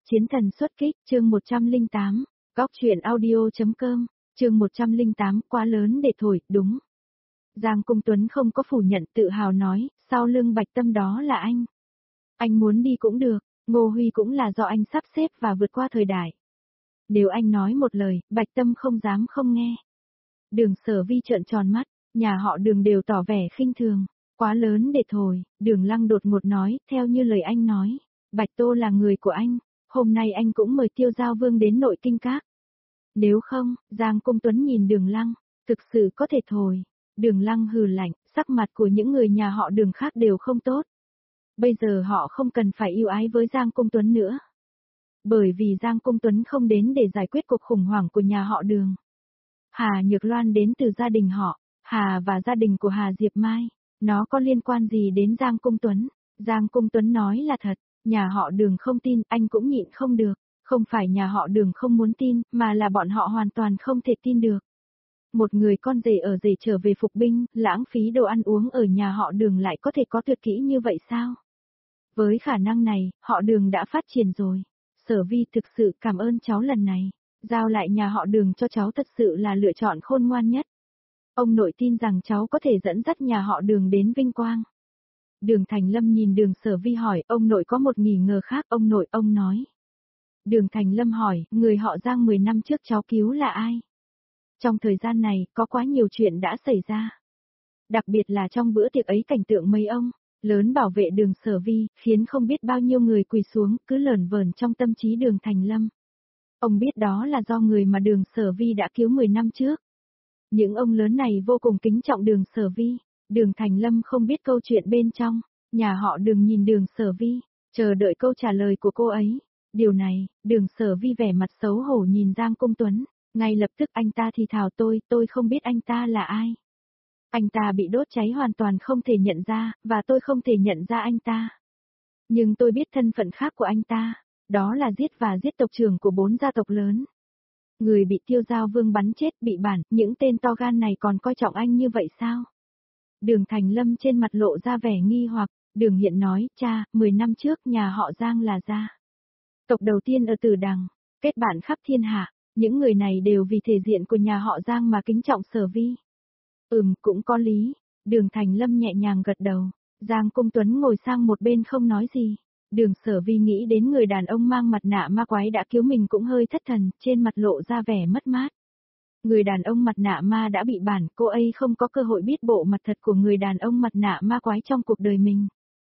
Chiến thần xuất kích, chương 108, góc truyện audio.com, chương 108, quá lớn để thổi, đúng. Giang Cung Tuấn không có phủ nhận, tự hào nói, sau lưng Bạch Tâm đó là anh. Anh muốn đi cũng được, Ngô Huy cũng là do anh sắp xếp và vượt qua thời đại. Nếu anh nói một lời, Bạch Tâm không dám không nghe. Đường Sở Vi trợn tròn mắt, nhà họ Đường đều tỏ vẻ khinh thường, quá lớn để thổi. Đường Lăng đột ngột nói, theo như lời anh nói, Bạch Tô là người của anh, hôm nay anh cũng mời Tiêu Giao Vương đến nội kinh các. Nếu không, Giang Cung Tuấn nhìn Đường Lăng, thực sự có thể thổi. Đường Lăng hừ lạnh, sắc mặt của những người nhà họ Đường khác đều không tốt. Bây giờ họ không cần phải yêu ái với Giang Cung Tuấn nữa. Bởi vì Giang Cung Tuấn không đến để giải quyết cuộc khủng hoảng của nhà họ Đường. Hà Nhược Loan đến từ gia đình họ, Hà và gia đình của Hà Diệp Mai. Nó có liên quan gì đến Giang Cung Tuấn? Giang Cung Tuấn nói là thật, nhà họ Đường không tin, anh cũng nhịn không được. Không phải nhà họ Đường không muốn tin, mà là bọn họ hoàn toàn không thể tin được. Một người con rể ở rể trở về phục binh, lãng phí đồ ăn uống ở nhà họ Đường lại có thể có tuyệt kỹ như vậy sao? Với khả năng này, họ Đường đã phát triển rồi. Sở Vi thực sự cảm ơn cháu lần này. Giao lại nhà họ Đường cho cháu thật sự là lựa chọn khôn ngoan nhất. Ông nội tin rằng cháu có thể dẫn dắt nhà họ Đường đến vinh quang. Đường Thành Lâm nhìn Đường Sở Vi hỏi, ông nội có một nghi ngờ khác, ông nội, ông nói. Đường Thành Lâm hỏi, người họ Giang 10 năm trước cháu cứu là ai? Trong thời gian này, có quá nhiều chuyện đã xảy ra. Đặc biệt là trong bữa tiệc ấy cảnh tượng mấy ông lớn bảo vệ Đường Sở Vi, khiến không biết bao nhiêu người quỳ xuống, cứ lởn vởn trong tâm trí Đường Thành Lâm. Ông biết đó là do người mà Đường Sở Vi đã cứu 10 năm trước. Những ông lớn này vô cùng kính trọng Đường Sở Vi. Đường Thành Lâm không biết câu chuyện bên trong. Nhà họ Đường nhìn Đường Sở Vi, chờ đợi câu trả lời của cô ấy. Điều này, Đường Sở Vi vẻ mặt xấu hổ nhìn Giang Cung Tuấn. Ngay lập tức anh ta thì thào tôi không biết anh ta là ai. Anh ta bị đốt cháy hoàn toàn không thể nhận ra, và tôi không thể nhận ra anh ta. Nhưng tôi biết thân phận khác của anh ta, đó là giết tộc trưởng của 4 gia tộc lớn. Người bị Tiêu Giao Vương bắn chết bị bản, những tên to gan này còn coi trọng anh như vậy sao? Đường Thành Lâm trên mặt lộ ra vẻ nghi hoặc, Đường Hiện nói, cha, 10 năm trước nhà họ Giang là gia tộc đầu tiên ở Tử Đằng, kết bạn khắp thiên hạ, những người này đều vì thể diện của nhà họ Giang mà kính trọng Sở Vi. Cũng có lý, Đường Thành Lâm nhẹ nhàng gật đầu, Giang Cung Tuấn ngồi sang một bên không nói gì. Đường Sở Vi nghĩ đến người đàn ông mang mặt nạ ma quái đã cứu mình cũng hơi thất thần, trên mặt lộ ra vẻ mất mát. Người đàn ông mặt nạ ma đã bị bản, cô ấy không có cơ hội biết bộ mặt thật của người đàn ông mặt nạ ma quái trong cuộc đời mình.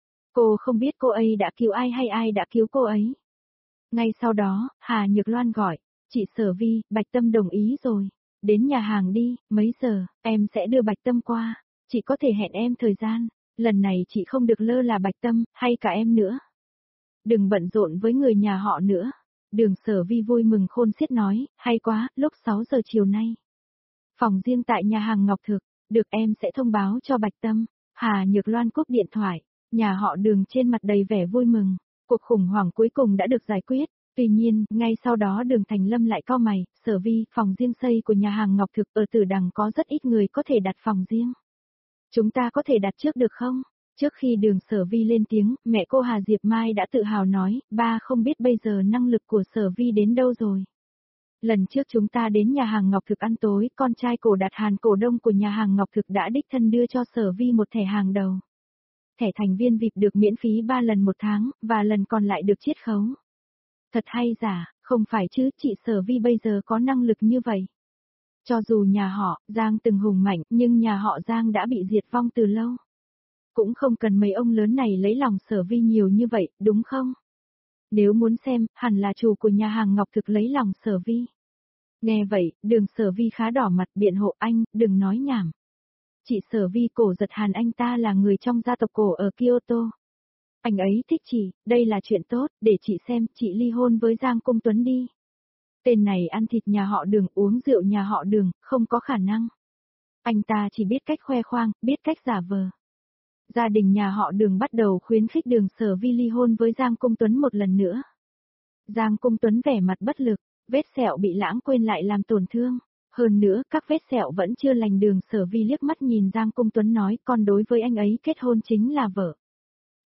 Cô không biết cô ấy đã cứu ai hay ai đã cứu cô ấy. Ngay sau đó, Hà Nhược Loan gọi, chị Sở Vi, Bạch Tâm đồng ý rồi. Đến nhà hàng đi, mấy giờ, em sẽ đưa Bạch Tâm qua. Chị có thể hẹn em thời gian, lần này chị không được lơ là Bạch Tâm, hay cả em nữa. Đừng bận rộn với người nhà họ nữa. Đường Sở Vi vui mừng khôn xiết nói, hay quá, lúc 6 giờ chiều nay. Phòng riêng tại nhà hàng Ngọc Thực, được em sẽ thông báo cho Bạch Tâm. Hà Nhược Loan cúp điện thoại, nhà họ Đường trên mặt đầy vẻ vui mừng. Cuộc khủng hoảng cuối cùng đã được giải quyết. Tuy nhiên, ngay sau đó Đường Thành Lâm lại cau mày, Sở Vi, phòng riêng xây của nhà hàng Ngọc Thực ở Tử Đằng có rất ít người có thể đặt phòng riêng. Chúng ta có thể đặt trước được không? Trước khi Đường Sở Vi lên tiếng, mẹ cô Hà Diệp Mai đã tự hào nói, ba không biết bây giờ năng lực của Sở Vi đến đâu rồi. Lần trước chúng ta đến nhà hàng Ngọc Thực ăn tối, con trai cổ Đạt Hàn cổ đông của nhà hàng Ngọc Thực đã đích thân đưa cho Sở Vi một thẻ hàng đầu. Thẻ thành viên VIP được miễn phí 3 lần một tháng, và lần còn lại được chiết khấu. Thật hay giả, không phải chứ, chị Sở Vi bây giờ có năng lực như vậy. Cho dù nhà họ Giang từng hùng mạnh, nhưng nhà họ Giang đã bị diệt vong từ lâu. Cũng không cần mấy ông lớn này lấy lòng Sở Vi nhiều như vậy, đúng không? Nếu muốn xem, hẳn là chủ của nhà hàng Ngọc Thực lấy lòng Sở Vi. Nghe vậy, Đường Sở Vi khá đỏ mặt biện hộ anh, đừng nói nhảm. Chị Sở Vi cổ giật Hàn anh ta là người trong gia tộc cổ ở Kyoto. Anh ấy thích chị, đây là chuyện tốt, để chị xem, chị ly hôn với Giang Cung Tuấn đi. Tên này ăn thịt nhà họ Đường, uống rượu nhà họ Đường, không có khả năng. Anh ta chỉ biết cách khoe khoang, biết cách giả vờ. Gia đình nhà họ Đường bắt đầu khuyến khích Đường Sở Vi ly hôn với Giang Cung Tuấn một lần nữa. Giang Cung Tuấn vẻ mặt bất lực, vết sẹo bị lãng quên lại làm tổn thương. Hơn nữa, các vết sẹo vẫn chưa lành. Đường Sở Vi liếc mắt nhìn Giang Cung Tuấn nói, con đối với anh ấy kết hôn chính là vợ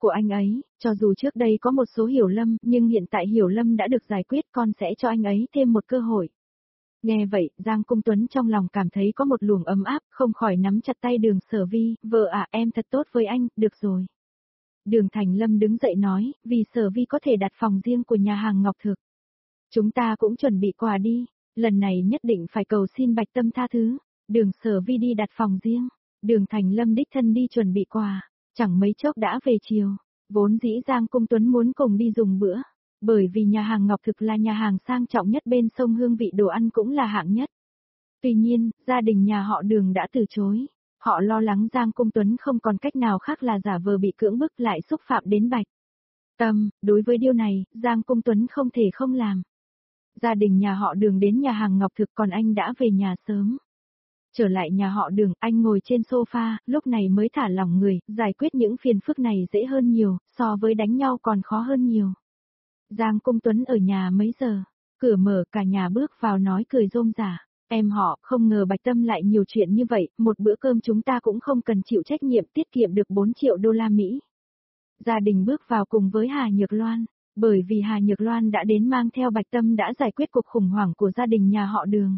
của anh ấy, cho dù trước đây có một số hiểu lầm, nhưng hiện tại hiểu lầm đã được giải quyết, con sẽ cho anh ấy thêm một cơ hội. Nghe vậy, Giang Cung Tuấn trong lòng cảm thấy có một luồng ấm áp, không khỏi nắm chặt tay Đường Sở Vi, vợ à, em thật tốt với anh, được rồi. Đường Thành Lâm đứng dậy nói, vì Sở Vi có thể đặt phòng riêng của nhà hàng Ngọc Thực. Chúng ta cũng chuẩn bị quà đi, lần này nhất định phải cầu xin Bạch Tâm tha thứ. Đường Sở Vi đi đặt phòng riêng, Đường Thành Lâm đích thân đi chuẩn bị quà, chẳng mấy chốc đã về chiều. Vốn dĩ Giang Cung Tuấn muốn cùng đi dùng bữa, bởi vì nhà hàng Ngọc Thực là nhà hàng sang trọng nhất bên sông, hương vị đồ ăn cũng là hạng nhất. Tuy nhiên, gia đình nhà họ Đường đã từ chối. Họ lo lắng Giang Cung Tuấn không còn cách nào khác là giả vờ bị cưỡng bức lại xúc phạm đến Bạch Tâm. Đối với điều này, Giang Cung Tuấn không thể không làm. Gia đình nhà họ Đường đến nhà hàng Ngọc Thực, còn anh đã về nhà sớm. Trở lại nhà họ Đường, anh ngồi trên sofa, lúc này mới thả lỏng người, giải quyết những phiền phức này dễ hơn nhiều, so với đánh nhau còn khó hơn nhiều. Giang Cung Tuấn ở nhà mấy giờ, cửa mở, cả nhà bước vào nói cười rôm rả. Em họ, không ngờ Bạch Tâm lại nhiều chuyện như vậy, một bữa cơm chúng ta cũng không cần chịu trách nhiệm, tiết kiệm được 4 triệu đô la Mỹ. Gia đình bước vào cùng với Hà Nhược Loan, bởi vì Hà Nhược Loan đã đến mang theo Bạch Tâm đã giải quyết cuộc khủng hoảng của gia đình nhà họ Đường.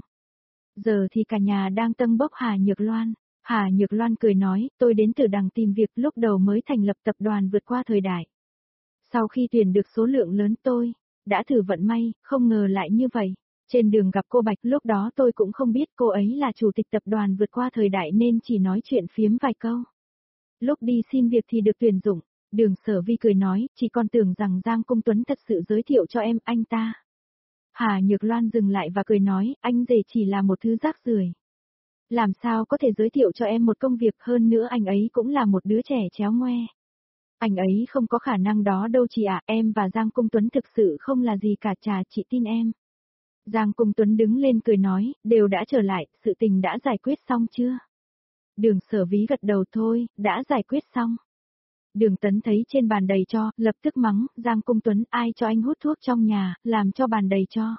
Giờ thì cả nhà đang tâng bốc Hà Nhược Loan. Hà Nhược Loan cười nói, tôi đến từ Đằng tìm việc, lúc đầu mới thành lập tập đoàn vượt qua thời đại. Sau khi tuyển được số lượng lớn tôi đã thử vận may, không ngờ lại như vậy. Trên đường gặp cô Bạch, lúc đó tôi cũng không biết cô ấy là chủ tịch tập đoàn vượt qua thời đại nên chỉ nói chuyện phiếm vài câu. Lúc đi xin việc thì được tuyển dụng. Đường Sở Vi cười nói, chỉ còn tưởng rằng Giang Cung Tuấn thật sự giới thiệu cho em anh ta. Hà Nhược Loan dừng lại và cười nói, anh rể chỉ là một thứ rác rưởi. Làm sao có thể giới thiệu cho em một công việc, hơn nữa anh ấy cũng là một đứa trẻ chéo ngoe. Anh ấy không có khả năng đó đâu chị ạ, em và Giang Cung Tuấn thực sự không là gì cả, trà chị tin em. Giang Cung Tuấn đứng lên cười nói, đều đã trở lại, sự tình đã giải quyết xong chưa? Đường Sở Ví gật đầu, thôi, đã giải quyết xong. Đường Tấn thấy trên bàn đầy tro, lập tức mắng, Giang Cung Tuấn, ai cho anh hút thuốc trong nhà, làm cho bàn đầy tro.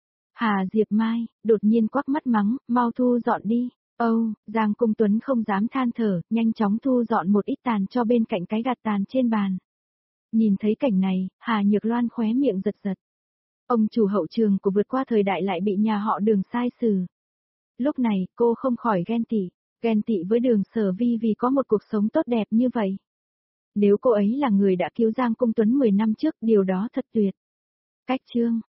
Hà Diệp Mai, đột nhiên quắc mắt mắng, mau thu dọn đi. Giang Cung Tuấn không dám than thở, nhanh chóng thu dọn một ít tàn cho bên cạnh cái gạt tàn trên bàn. Nhìn thấy cảnh này, Hà Nhược Loan khóe miệng giật giật. Ông chủ hậu trường của vượt qua thời đại lại bị nhà họ Đường sai xử. Lúc này, cô không khỏi ghen tị với Đường Sở Vi vì có một cuộc sống tốt đẹp như vậy. Nếu cô ấy là người đã cứu Giang Cung Tuấn 10 năm trước, điều đó thật tuyệt. Cách chương